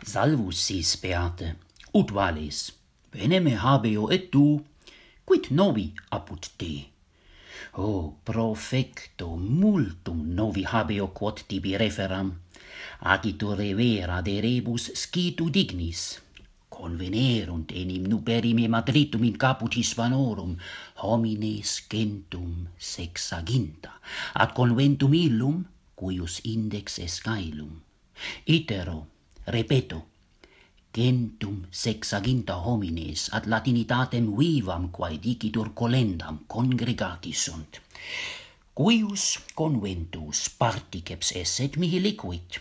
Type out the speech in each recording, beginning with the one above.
Salvus sis, Beate, ut vales, bene me habeo et tu, quid novi apud te? Profecto multum novi habeo quod tibi referam, agitur vera de rebus scitu dignis, convenerunt enim nuperime Madritum in caput Hispanorum, homines gentum sexaginta, ad conventum illum, cuius index escaelum. Itero, repeto, gentum sexaginta homines ad latinitatem vivam quae dicitur colendam congregati sunt. Cuius conventus particeps esset mihi liquid,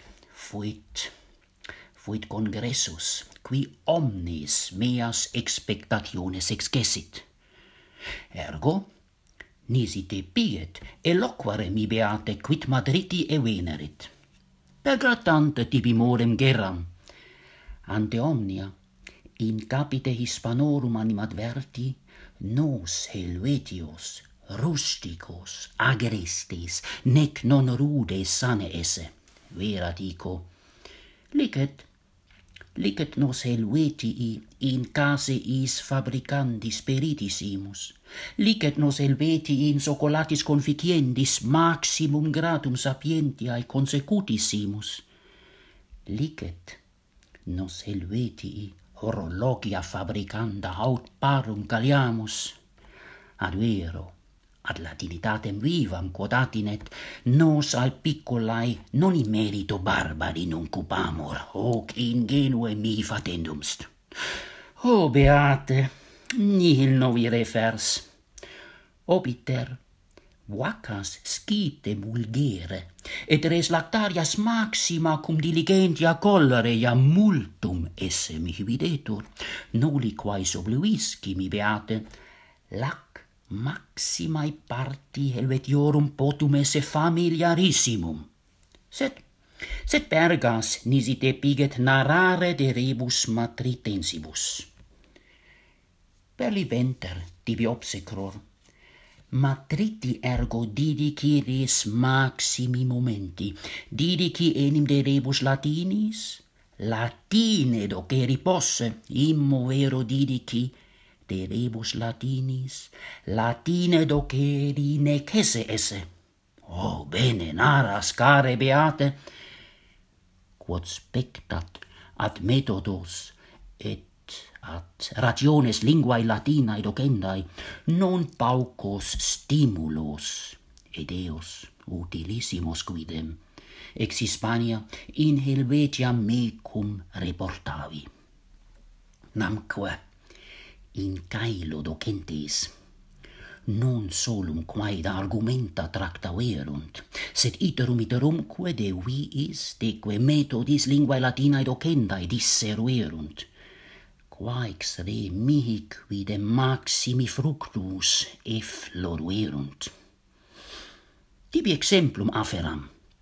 fuit congressus, qui omnes meas expectationes excessit. Ergo, nisi te piet eloquere mi Beate quid Madriti evenerit. Per gratante tibi morem geram, ante omnia, in capite Hispanorum animadverti, nos Helvetios, rusticos, agrestes, nec non rudes sane esse. Vera dico, licet nos Helvetii in case is fabricandis peritissimus, licet nos Helvetii in socolatis conficiendis maximum gradum sapientiae consecutissimus, licet nos Helvetii horologia fabricanda aut parum galiamus, ad vero, ad latinitatem vivam quod atinet, nos al piccolae non in merito barbari nuncupamur, hoc ingenue mihi fatendumst. Beate, nihil novi refers. Obiter, vacas scite vulgere, et res lactarias maxima cum diligentia collerea multum esse mihi videtur, noli quae oblivisci mi Beate, lac maximae parti Helvetiorum potum esse familiarissimum. Sed pergas nisi te piget narrare de rebus matritensibus. Perlibenter tibi obsecror, Matriti ergo didici res maximi momenti, didici enim de rebus latinis, latine doceri posse, immo vero didici de rebus latinis, latine doceri nec esse. Bene naras, care Beate, quod spectat ad methodos et ad rationes linguae latinae docendae, non paucos stimulos ed eos utilissimos quidem, ex Hispania in Helvetia mecum reportavi. Namque in caelo docentes, non solum quae argumenta tractaverunt, sed iterumque de viis deque methodis linguae latinae docendae disseruerunt, quaex re mihi quidem maximi fructus effloruerunt. Tibi exemplum aferam.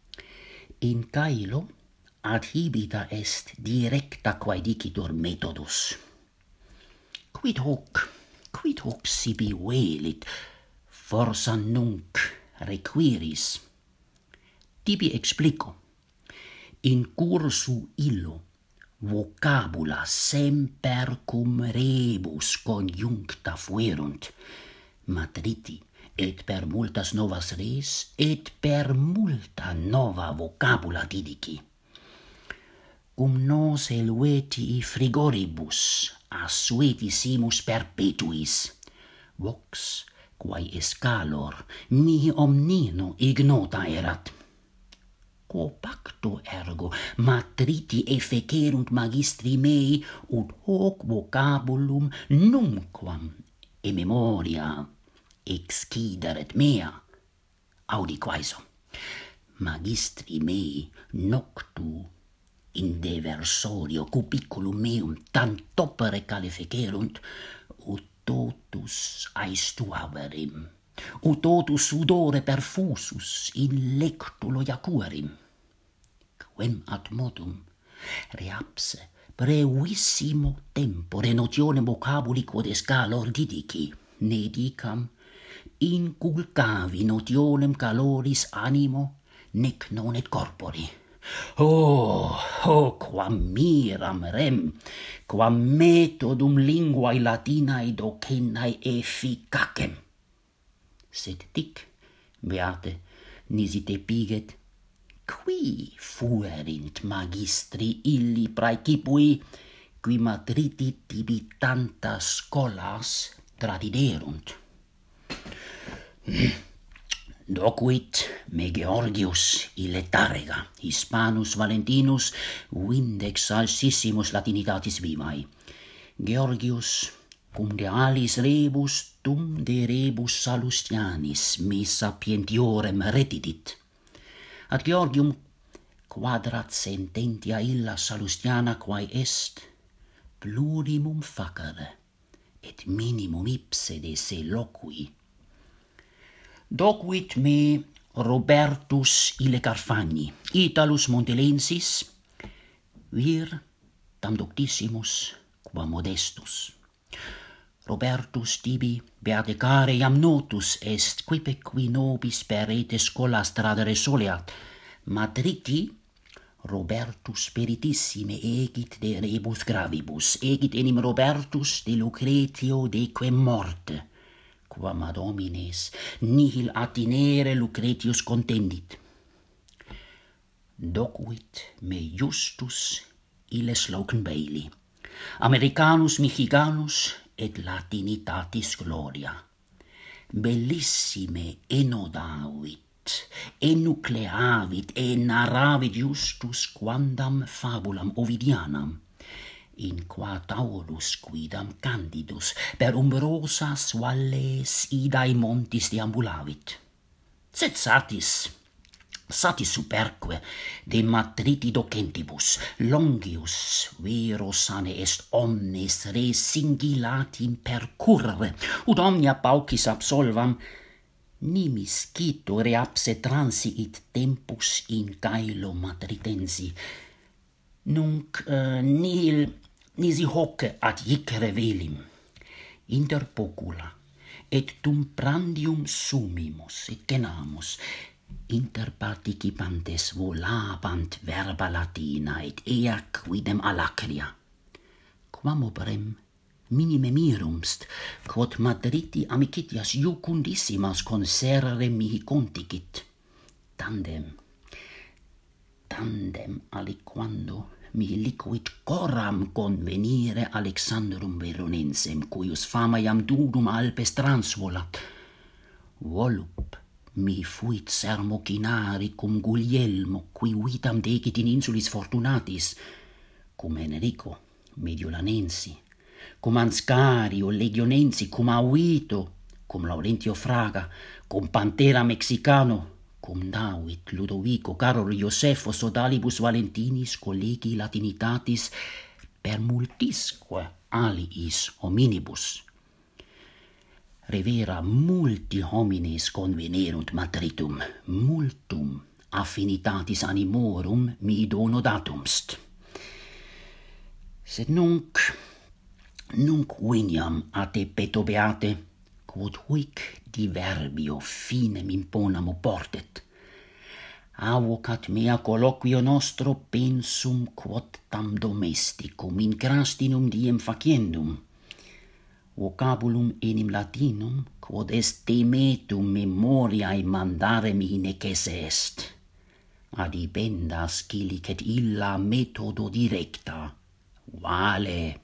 In caelo adhibita est directa quae dicitur methodus. Quid hoc sibi velit, forsa nunc requiris. Tibi explico. In cursu illo vocabula semper cum rebus conjuncta fuerunt, Matriti, et per multas novas res, et per multa nova vocabula didici. Cum nos Helvetii frigoribus assuetissimus perpetuis, vox, quae escalor, mihi omnino ignota erat. Quo pacto ergo Matriti effecerunt magistri mei, ut hoc vocabulum numquam e memoria excideret mea. Audi quaeso. Magistri mei noctu in diversorio cubiculum meum tantopere calificerunt, ut totus aestuaverim, ut totus sudore perfusus in lectulo jacuerim. Quem ad modum reapse brevissimo tempore notionem vocabuli quod escalor didici, ne dicam, inculcavi notionem caloris animo, nec non et corpori, Quam miram rem, quam methodum linguae latinae docenae efficacem. Sed dic, Beate, nisi te piget, qui fuerint magistri illi praecipui, qui Madridi tibi tanta scholas tradiderunt. Docuit me Georgius Iletarega, Hispanus Valentinus, vindex salsissimus latinitatis vivae. Georgius, cum de alis rebus, tum de rebus Salustianis me sapientiorem retidit. Ad Georgium quadrat sententia illa Salustiana quae est, plurimum facere, et minimum ipse de se loqui. Docuit me Robertus ille Carfagni, Italus Montelensis, vir tam doctissimus qua modestus. Robertus tibi, Beate care, iam notus est, quipe qui nobis per ete scholas tradere soleat, Madridi Robertus peritissime egit de rebus gravibus, egit enim Robertus de Lucretio deque morte, quam ad homines nihil atinere Lucretius contendit. Docuit me Justus ille Slocum Bailey, Americanus Michiganus et Latinitatis gloria. Bellissime enodavit, enucleavit, narravit Justus quandam fabulam Ovidianam, in qua Taurus quidam Candidus per umbrosas valles idae montis deambulavit. Sed satis superque de Madridi docentibus, longius vero sane est omnes re singilatim percurrere, ut omnia paucis absolvam, nimis cito reapse transiit tempus in caelo madridensi. Nunc nisi hoc ad hic revelim, inter pocula, et tum prandium sumimus et cenamus, inter participantes volabant verba latina et ea quidem alacria. Quam operem minime mirumst, quod Madridi amicitias iucundissimas conserre mihi contigit. Tandem aliquando mihi liquid coram convenire Alexandrum Veronensem, cuius fama iam dudum Alpes transvolat. Volup mi fuit sermocinari cum Guglielmo, qui vitam degit in insulis Fortunatis, cum Enrico Mediolanensi, cum Anscario Legionensi, cum Auito, cum Laurentio Fraga, cum Pantera Mexicano, cum David Ludovico Carol Iosefo Sodalibus Valentinis collegi Latinitatis per multisque aliis hominibus. Revera multi homines convenerunt Madridum, multum affinitatis animorum mi dono datumst. Sed nunc veniam a te peto Beate, quod huic diverbio finem imponam oportet. Avocat mea colloquio nostro pensum quod tam domesticum in crastinum diem faciendum, vocabulum enim Latinum, quod est temetum memoriae mandare mihi necesse est, adipendas cilicet illa methodo directa, vale.